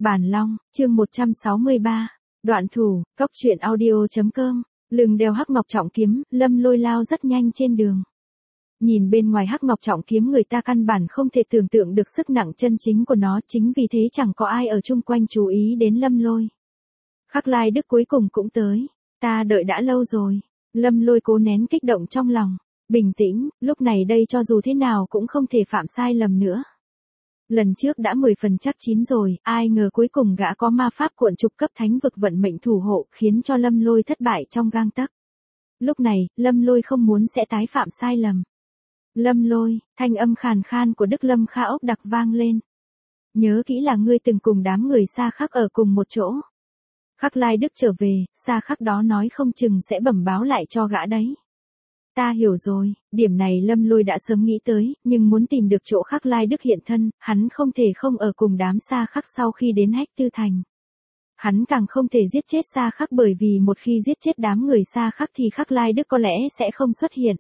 Bản Long, chương 163. Đoạn thủ, cóc truyện audio.com. Lưng đeo hắc ngọc trọng kiếm, Lâm Lôi lao rất nhanh trên đường. Nhìn bên ngoài hắc ngọc trọng kiếm, người ta căn bản không thể tưởng tượng được sức nặng chân chính của nó, chính vì thế chẳng có ai ở chung quanh chú ý đến Lâm Lôi. Khắc Lai Đức cuối cùng cũng tới, ta đợi đã lâu rồi. Lâm Lôi cố nén kích động trong lòng, bình tĩnh, lúc này đây cho dù thế nào cũng không thể phạm sai lầm nữa. Lần trước đã 10 phần chắc chín rồi, ai ngờ cuối cùng gã có ma pháp cuộn trục cấp thánh vực vận mệnh thủ hộ, khiến cho Lâm Lôi thất bại trong gang tấc. Lúc này, Lâm Lôi không muốn sẽ tái phạm sai lầm. Lâm Lôi, thanh âm khàn khan của Đức Lâm Kha ốc đặc vang lên. Nhớ kỹ là ngươi từng cùng đám người Xa Khắc ở cùng một chỗ. Khắc Lai Đức trở về, Xa Khắc đó nói không chừng sẽ bẩm báo lại cho gã đấy. Ta hiểu rồi, điểm này Lâm Lôi đã sớm nghĩ tới, nhưng muốn tìm được chỗ Khắc Lai Đức hiện thân, hắn không thể không ở cùng đám Xa Khắc sau khi đến Hách Tư Thành. Hắn càng không thể giết chết Xa Khắc, bởi vì một khi giết chết đám người Xa Khắc thì Khắc Lai Đức có lẽ sẽ không xuất hiện.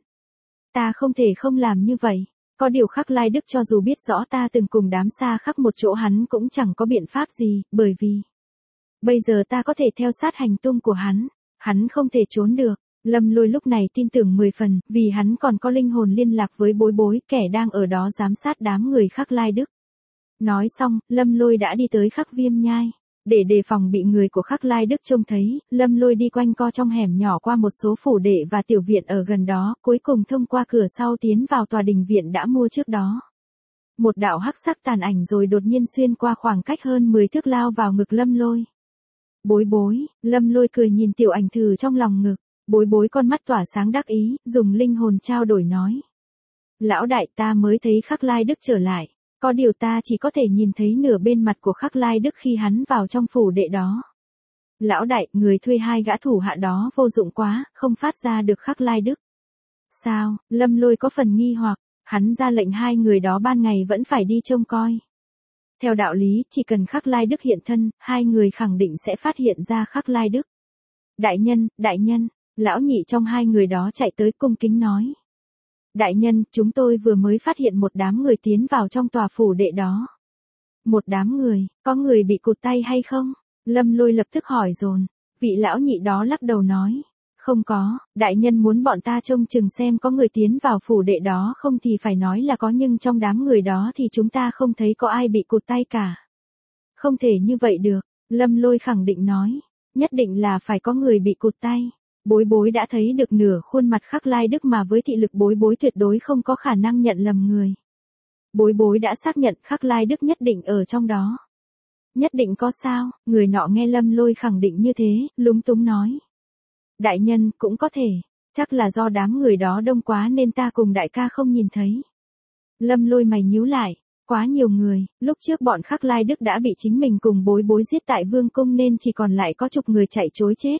Ta không thể không làm như vậy, có điều Khắc Lai Đức cho dù biết rõ ta từng cùng đám Xa Khắc một chỗ, hắn cũng chẳng có biện pháp gì, bởi vì bây giờ ta có thể theo sát hành tung của hắn không thể trốn được. Lâm Lôi lúc này tin tưởng 10 phần, vì hắn còn có linh hồn liên lạc với Bối Bối, kẻ đang ở đó giám sát đám người Khắc Lai Đức. Nói xong, Lâm Lôi đã đi tới Khắc Viêm Nhai. Để đề phòng bị người của Khắc Lai Đức trông thấy, Lâm Lôi đi quanh co trong hẻm nhỏ, qua một số phủ đệ và tiểu viện ở gần đó, cuối cùng thông qua cửa sau tiến vào tòa đình viện đã mua trước đó. Một đạo hắc sắc tàn ảnh rồi đột nhiên xuyên qua khoảng cách hơn 10 thước lao vào ngực Lâm Lôi. Bối Bối, Lâm Lôi cười nhìn tiểu ảnh thử trong lòng ngực. Bối Bối con mắt tỏa sáng đắc ý, dùng linh hồn trao đổi nói. Lão đại, ta mới thấy Khắc Lai Đức trở lại, có điều ta chỉ có thể nhìn thấy nửa bên mặt của Khắc Lai Đức khi hắn vào trong phủ đệ đó. Lão đại, người thuê hai gã thủ hạ đó vô dụng quá, không phát ra được Khắc Lai Đức. Sao? Lâm Lôi có phần nghi hoặc, hắn ra lệnh hai người đó ban ngày vẫn phải đi trông coi. Theo đạo lý, chỉ cần Khắc Lai Đức hiện thân, hai người khẳng định sẽ phát hiện ra Khắc Lai Đức. Đại nhân, lão nhị trong hai người đó chạy tới cung kính nói. Đại nhân, chúng tôi vừa mới phát hiện một đám người tiến vào trong tòa phủ đệ đó. Một đám người, có người bị cụt tay hay không? Lâm Lôi lập tức hỏi dồn. Vị lão nhị đó lắc đầu nói. Không có, đại nhân muốn bọn ta trông chừng xem có người tiến vào phủ đệ đó không thì phải nói là có, nhưng trong đám người đó thì chúng ta không thấy có ai bị cụt tay cả. Không thể như vậy được, Lâm Lôi khẳng định nói. Nhất định là phải có người bị cụt tay. Bối Bối đã thấy được nửa khuôn mặt Khắc Lai Đức, mà với thị lực Bối Bối tuyệt đối không có khả năng nhận lầm người. Bối Bối đã xác nhận Khắc Lai Đức nhất định ở trong đó. Nhất định có sao? Người nọ nghe Lâm Lôi khẳng định như thế, lúng túng nói. Đại nhân, cũng có thể, chắc là do đám người đó đông quá nên ta cùng đại ca không nhìn thấy. Lâm Lôi mày nhíu lại, quá nhiều người, lúc trước bọn Khắc Lai Đức đã bị chính mình cùng Bối Bối giết tại Vương Cung nên chỉ còn lại có chục người chạy trối chết.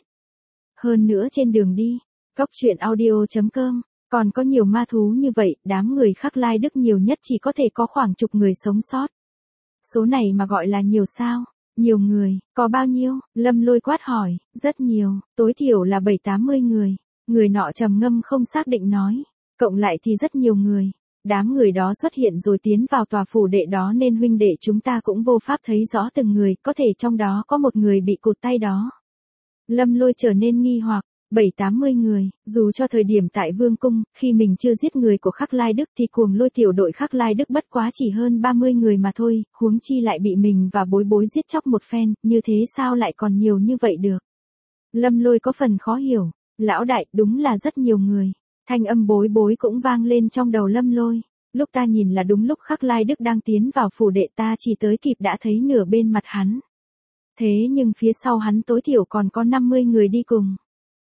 Hơn nữa trên đường đi, cóc truyện audio.com, còn có nhiều ma thú như vậy, đám người Khắc Lai Đức nhiều nhất chỉ có thể có khoảng chục người sống sót. Số này mà gọi là nhiều sao? Nhiều người, có bao nhiêu? Lâm Lôi quát hỏi. Rất nhiều, tối thiểu là 70-80 người. Người nọ trầm ngâm không xác định nói. Cộng lại thì rất nhiều người. Đám người đó xuất hiện rồi tiến vào tòa phủ đệ đó nên huynh đệ chúng ta cũng vô pháp thấy rõ từng người, có thể trong đó có một người bị cụt tay đó. Lâm Lôi trở nên nghi hoặc. 70-80 người, dù cho thời điểm tại Vương Cung, khi mình chưa giết người của Khắc Lai Đức thì cuồng lôi tiểu đội Khắc Lai Đức bất quá chỉ hơn 30 người mà thôi, huống chi lại bị mình và Bối Bối giết chóc một phen, như thế sao lại còn nhiều như vậy được? Lâm Lôi có phần khó hiểu. Lão đại, đúng là rất nhiều người. Thanh âm Bối Bối cũng vang lên trong đầu Lâm Lôi. Lúc ta nhìn là đúng lúc Khắc Lai Đức đang tiến vào phủ đệ, ta chỉ tới kịp đã thấy nửa bên mặt hắn. Thế nhưng phía sau hắn tối thiểu còn có 50 người đi cùng.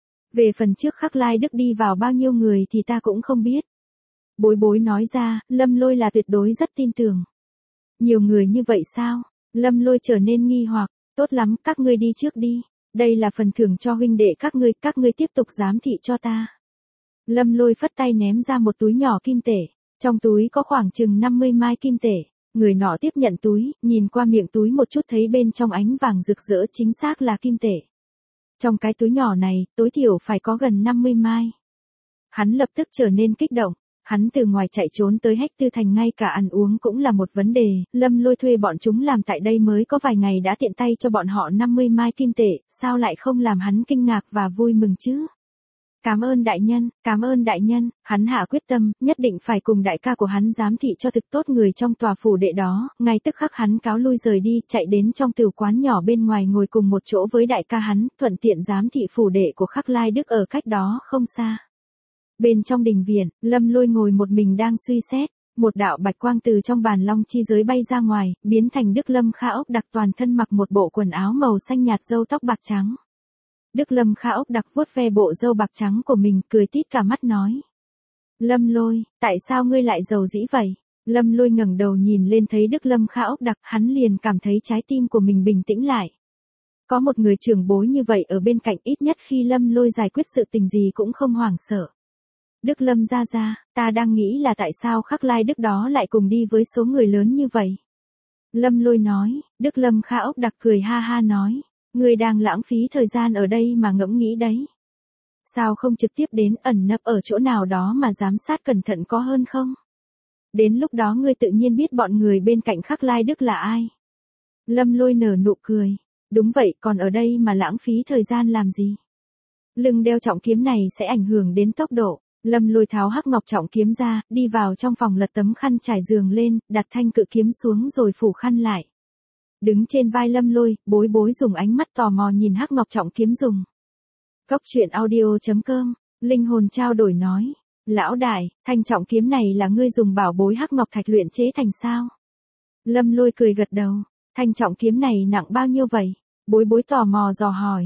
Về phần trước Khắc Lai Đức đi vào bao nhiêu người thì ta cũng không biết. Bối Bối nói ra, Lâm Lôi là tuyệt đối rất tin tưởng. Nhiều người như vậy sao? Lâm Lôi trở nên nghi hoặc. Tốt lắm, các ngươi đi trước đi. Đây là phần thưởng cho huynh đệ các ngươi tiếp tục giám thị cho ta. Lâm Lôi phất tay ném ra một túi nhỏ kim tể. Trong túi có khoảng chừng 50 mai kim tể. Người nọ tiếp nhận túi, nhìn qua miệng túi một chút thấy bên trong ánh vàng rực rỡ, chính xác là kim tể. Trong cái túi nhỏ này, tối thiểu phải có gần 50 mai. Hắn lập tức trở nên kích động. Hắn từ ngoài chạy trốn tới Hách Tư Thành ngay cả ăn uống cũng là một vấn đề, Lâm Lôi thuê bọn chúng làm tại đây mới có vài ngày đã tiện tay cho bọn họ 50 mai kim tệ, sao lại không làm hắn kinh ngạc và vui mừng chứ? Cảm ơn đại nhân, hắn hạ quyết tâm, nhất định phải cùng đại ca của hắn giám thị cho thực tốt người trong tòa phủ đệ đó, ngay tức khắc hắn cáo lui rời đi, chạy đến trong tiểu quán nhỏ bên ngoài ngồi cùng một chỗ với đại ca hắn, thuận tiện giám thị phủ đệ của Khắc Lai Đức ở cách đó không xa. Bên trong đình viện, Lâm Lôi ngồi một mình đang suy xét, một đạo bạch quang từ trong bàn long chi giới bay ra ngoài, biến thành Đức Lâm Kha Ốc Đặc toàn thân mặc một bộ quần áo màu xanh nhạt râu tóc bạc trắng. Đức Lâm Kha Ốc Đặc vuốt ve bộ râu bạc trắng của mình, cười tít cả mắt nói. Lâm Lôi, tại sao ngươi lại giàu dĩ vậy? Lâm Lôi ngẩng đầu nhìn lên thấy Đức Lâm Kha Ốc Đặc, hắn liền cảm thấy trái tim của mình bình tĩnh lại. Có một người trưởng bối như vậy ở bên cạnh, ít nhất khi Lâm Lôi giải quyết sự tình gì cũng không hoảng sợ. Đức Lâm gia gia, ta đang nghĩ là tại sao Khắc Lai Đức đó lại cùng đi với số người lớn như vậy. Lâm Lôi nói, Đức Lâm Kha Ốc Đặc cười ha ha nói. Ngươi đang lãng phí thời gian ở đây mà ngẫm nghĩ đấy. Sao không trực tiếp đến ẩn nấp ở chỗ nào đó mà giám sát cẩn thận có hơn không? Đến lúc đó ngươi tự nhiên biết bọn người bên cạnh Khắc Lai Đức là ai. Lâm Lôi nở nụ cười. Đúng vậy, còn ở đây mà lãng phí thời gian làm gì? Lưng đeo trọng kiếm này sẽ ảnh hưởng đến tốc độ. Lâm Lôi tháo hắc ngọc trọng kiếm ra, đi vào trong phòng lật tấm khăn trải giường lên, đặt thanh cự kiếm xuống rồi phủ khăn lại. Đứng trên vai Lâm Lôi, Bối Bối dùng ánh mắt tò mò nhìn hắc ngọc trọng kiếm dùng. Cốc truyện audio.com, linh hồn trao đổi nói. Lão đại, thanh trọng kiếm này là ngươi dùng bảo bối hắc ngọc thạch luyện chế thành sao? Lâm Lôi cười gật đầu. Thanh trọng kiếm này nặng bao nhiêu vậy? Bối Bối tò mò dò hỏi.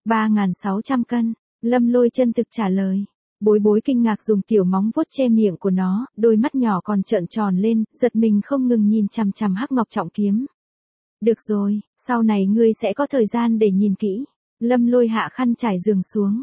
3.600 cân. Lâm Lôi chân thực trả lời. Bối Bối kinh ngạc dùng tiểu móng vuốt che miệng của nó, đôi mắt nhỏ còn trợn tròn lên, giật mình không ngừng nhìn chằm chằm hắc ngọc trọng kiếm. Được rồi, sau này ngươi sẽ có thời gian để nhìn kỹ. Lâm Lôi hạ khăn trải giường xuống.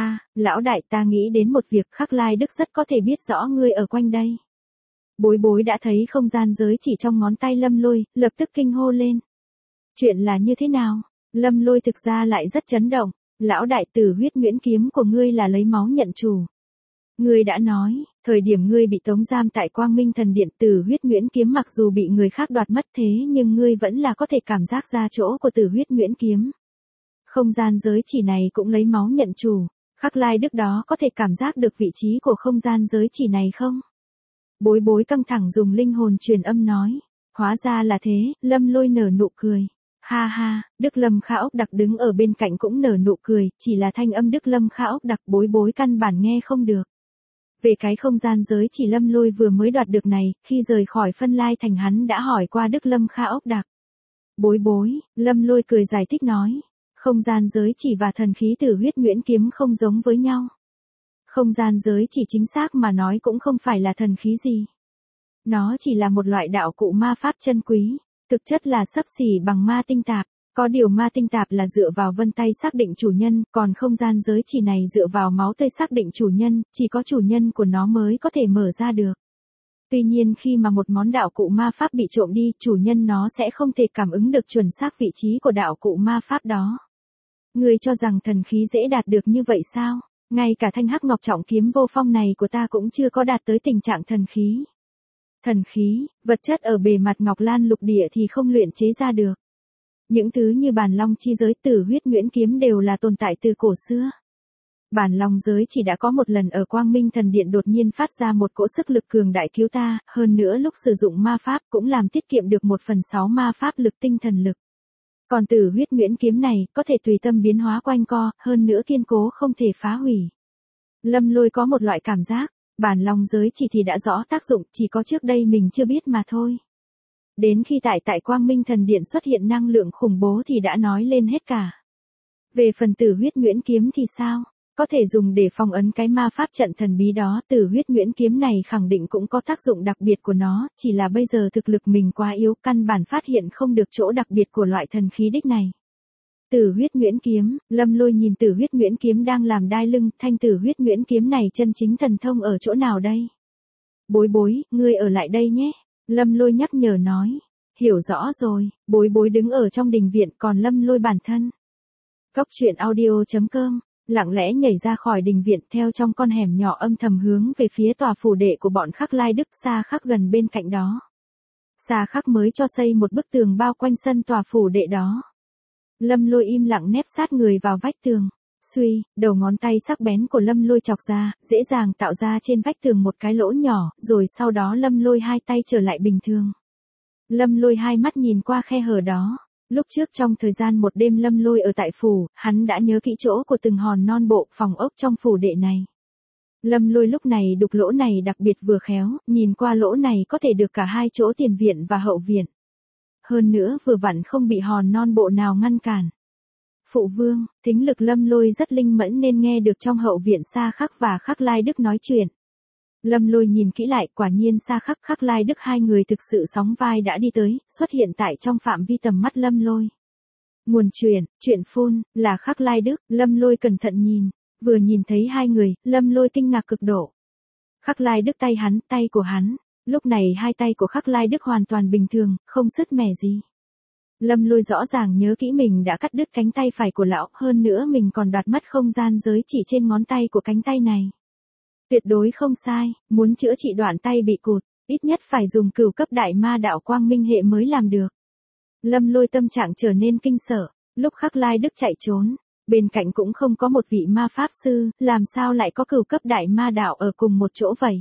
Lão đại, ta nghĩ đến một việc, Khắc Lai Đức rất có thể biết rõ ngươi ở quanh đây. Bối Bối đã thấy không gian giới chỉ trong ngón tay Lâm Lôi, lập tức kinh hô lên. Chuyện là như thế nào? Lâm Lôi thực ra lại rất chấn động. Lão đại, Tử Huyết Nguyễn kiếm của ngươi là lấy máu nhận chủ. Ngươi đã nói, thời điểm ngươi bị tống giam tại Quang Minh Thần Điện, Tử Huyết Nguyễn kiếm mặc dù bị người khác đoạt mất thế nhưng ngươi vẫn là có thể cảm giác ra chỗ của Tử Huyết Nguyễn kiếm. Không gian giới chỉ này cũng lấy máu nhận chủ, Khắc Lai Đức đó có thể cảm giác được vị trí của không gian giới chỉ này không? Bối Bối căng thẳng dùng linh hồn truyền âm nói. Hóa ra là thế, Lâm Lôi nở nụ cười. Ha ha, Đức Lâm Kha Ốc Đặc đứng ở bên cạnh cũng nở nụ cười, chỉ là thanh âm Đức Lâm Kha Ốc Đặc Bối Bối căn bản nghe không được. Về cái không gian giới chỉ Lâm Lôi vừa mới đoạt được này, khi rời khỏi Phân Lai Thành hắn đã hỏi qua Đức Lâm Kha Ốc Đặc. Bối Bối, Lâm Lôi cười giải thích nói. Không gian giới chỉ và thần khí Tử Huyết Nguyễn kiếm không giống với nhau. Không gian giới chỉ chính xác mà nói cũng không phải là thần khí gì. Nó chỉ là một loại đạo cụ ma pháp chân quý, thực chất là xấp xỉ bằng ma tinh tạp. Có điều ma tinh tạp là dựa vào vân tay xác định chủ nhân, còn không gian giới chỉ này dựa vào máu tươi xác định chủ nhân, chỉ có chủ nhân của nó mới có thể mở ra được. Tuy nhiên khi mà một món đạo cụ ma pháp bị trộm đi, chủ nhân nó sẽ không thể cảm ứng được chuẩn xác vị trí của đạo cụ ma pháp đó. Ngươi cho rằng thần khí dễ đạt được như vậy sao? Ngay cả thanh hắc ngọc trọng kiếm vô phong này của ta cũng chưa có đạt tới tình trạng thần khí. Thần khí, vật chất ở bề mặt ngọc lan lục địa thì không luyện chế ra được. Những thứ như bản long chi giới, Tử Huyết Nguyễn kiếm đều là tồn tại từ cổ xưa. Bản long giới chỉ đã có một lần ở Quang Minh Thần Điện đột nhiên phát ra một cỗ sức lực cường đại cứu ta, hơn nữa lúc sử dụng ma pháp cũng làm tiết kiệm được 1/6 ma pháp lực tinh thần lực. Còn Tử Huyết Nguyễn kiếm này có thể tùy tâm biến hóa quanh co, hơn nữa kiên cố không thể phá hủy. Lâm Lôi có một loại cảm giác, bản long giới chỉ thì đã rõ tác dụng, chỉ có trước đây mình chưa biết mà thôi. Đến khi tại Quang Minh Thần Điện xuất hiện năng lượng khủng bố thì đã nói lên hết cả. Về phần Tử Huyết Nguyễn kiếm thì sao? Có thể dùng để phong ấn cái ma pháp trận thần bí đó, Tử Huyết Nguyễn kiếm này khẳng định cũng có tác dụng đặc biệt của nó, chỉ là bây giờ thực lực mình quá yếu, căn bản phát hiện không được chỗ đặc biệt của loại thần khí đích này. Tử Huyết Nguyễn kiếm, Lâm Lôi nhìn Tử Huyết Nguyễn kiếm đang làm đai lưng, thanh Tử Huyết Nguyễn kiếm này chân chính thần thông ở chỗ nào đây? Bối Bối, ngươi ở lại đây nhé. Lâm Lôi nhắc nhở nói. Hiểu rõ rồi, Bối Bối đứng ở trong đình viện, còn Lâm Lôi bản thân. Cốc truyện audio.com, lặng lẽ nhảy ra khỏi đình viện theo trong con hẻm nhỏ âm thầm hướng về phía tòa phủ đệ của bọn Khắc Lai Đức Xa Khắc gần bên cạnh đó. Xa Khắc mới cho xây một bức tường bao quanh sân tòa phủ đệ đó. Lâm Lôi im lặng nép sát người vào vách tường. Suy, đầu ngón tay sắc bén của Lâm Lôi chọc ra, dễ dàng tạo ra trên vách tường một cái lỗ nhỏ, rồi sau đó Lâm Lôi hai tay trở lại bình thường. Lâm Lôi hai mắt nhìn qua khe hở đó. Lúc trước trong thời gian một đêm Lâm Lôi ở tại phủ, hắn đã nhớ kỹ chỗ của từng hòn non bộ phòng ốc trong phủ đệ này. Lâm Lôi lúc này đục lỗ này đặc biệt vừa khéo, nhìn qua lỗ này có thể được cả hai chỗ tiền viện và hậu viện. Hơn nữa vừa vặn không bị hòn non bộ nào ngăn cản. Phụ vương, thính lực Lâm Lôi rất linh mẫn nên nghe được trong hậu viện Xa Khắc và Khắc Lai Đức nói chuyện. Lâm Lôi nhìn kỹ lại, quả nhiên Xa Khắc Khắc Lai Đức hai người thực sự sóng vai đã đi tới, xuất hiện tại trong phạm vi tầm mắt Lâm Lôi. Nguồn chuyện phun, là Khắc Lai Đức. Lâm Lôi cẩn thận nhìn, vừa nhìn thấy hai người, Lâm Lôi kinh ngạc cực độ. Khắc Lai Đức tay của hắn, lúc này hai tay của Khắc Lai Đức hoàn toàn bình thường, không sứt mẻ gì. Lâm Lôi rõ ràng nhớ kỹ mình đã cắt đứt cánh tay phải của lão, hơn nữa mình còn đoạt mất không gian giới chỉ trên ngón tay của cánh tay này. Tuyệt đối không sai, muốn chữa trị đoạn tay bị cụt, ít nhất phải dùng cửu cấp đại ma đạo quang minh hệ mới làm được. Lâm Lôi tâm trạng trở nên kinh sợ, lúc Khắc Lai Đức chạy trốn, bên cạnh cũng không có một vị ma pháp sư, làm sao lại có cửu cấp đại ma đạo ở cùng một chỗ vậy?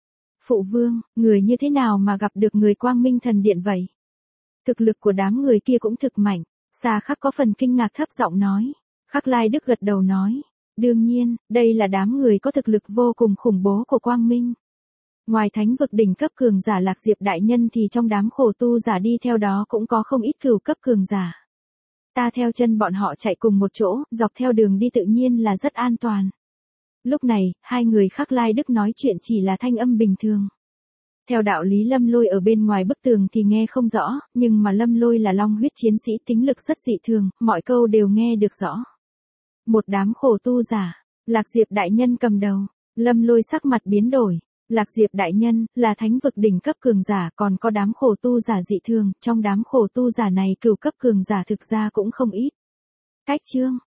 Phụ vương, người như thế nào mà gặp được người quang minh thần điện vậy? Thực lực của đám người kia cũng thực mạnh. Xa Khắc có phần kinh ngạc thấp giọng nói. Khắc Lai Đức gật đầu nói. Đương nhiên, đây là đám người có thực lực vô cùng khủng bố của quang minh. Ngoài thánh vực đỉnh cấp cường giả Lạc Diệp đại nhân thì trong đám khổ tu giả đi theo đó cũng có không ít cửu cấp cường giả. Ta theo chân bọn họ chạy cùng một chỗ, dọc theo đường đi tự nhiên là rất an toàn. Lúc này, hai người Khắc Lai Đức nói chuyện chỉ là thanh âm bình thường. Theo đạo lý Lâm Lôi ở bên ngoài bức tường thì nghe không rõ, nhưng mà Lâm Lôi là long huyết chiến sĩ tính lực rất dị thường, mọi câu đều nghe được rõ. Một đám khổ tu giả, Lạc Diệp đại nhân cầm đầu, Lâm Lôi sắc mặt biến đổi. Lạc Diệp đại nhân là thánh vực đỉnh cấp cường giả, còn có đám khổ tu giả dị thường, trong đám khổ tu giả này cửu cấp cường giả thực ra cũng không ít. Cách chương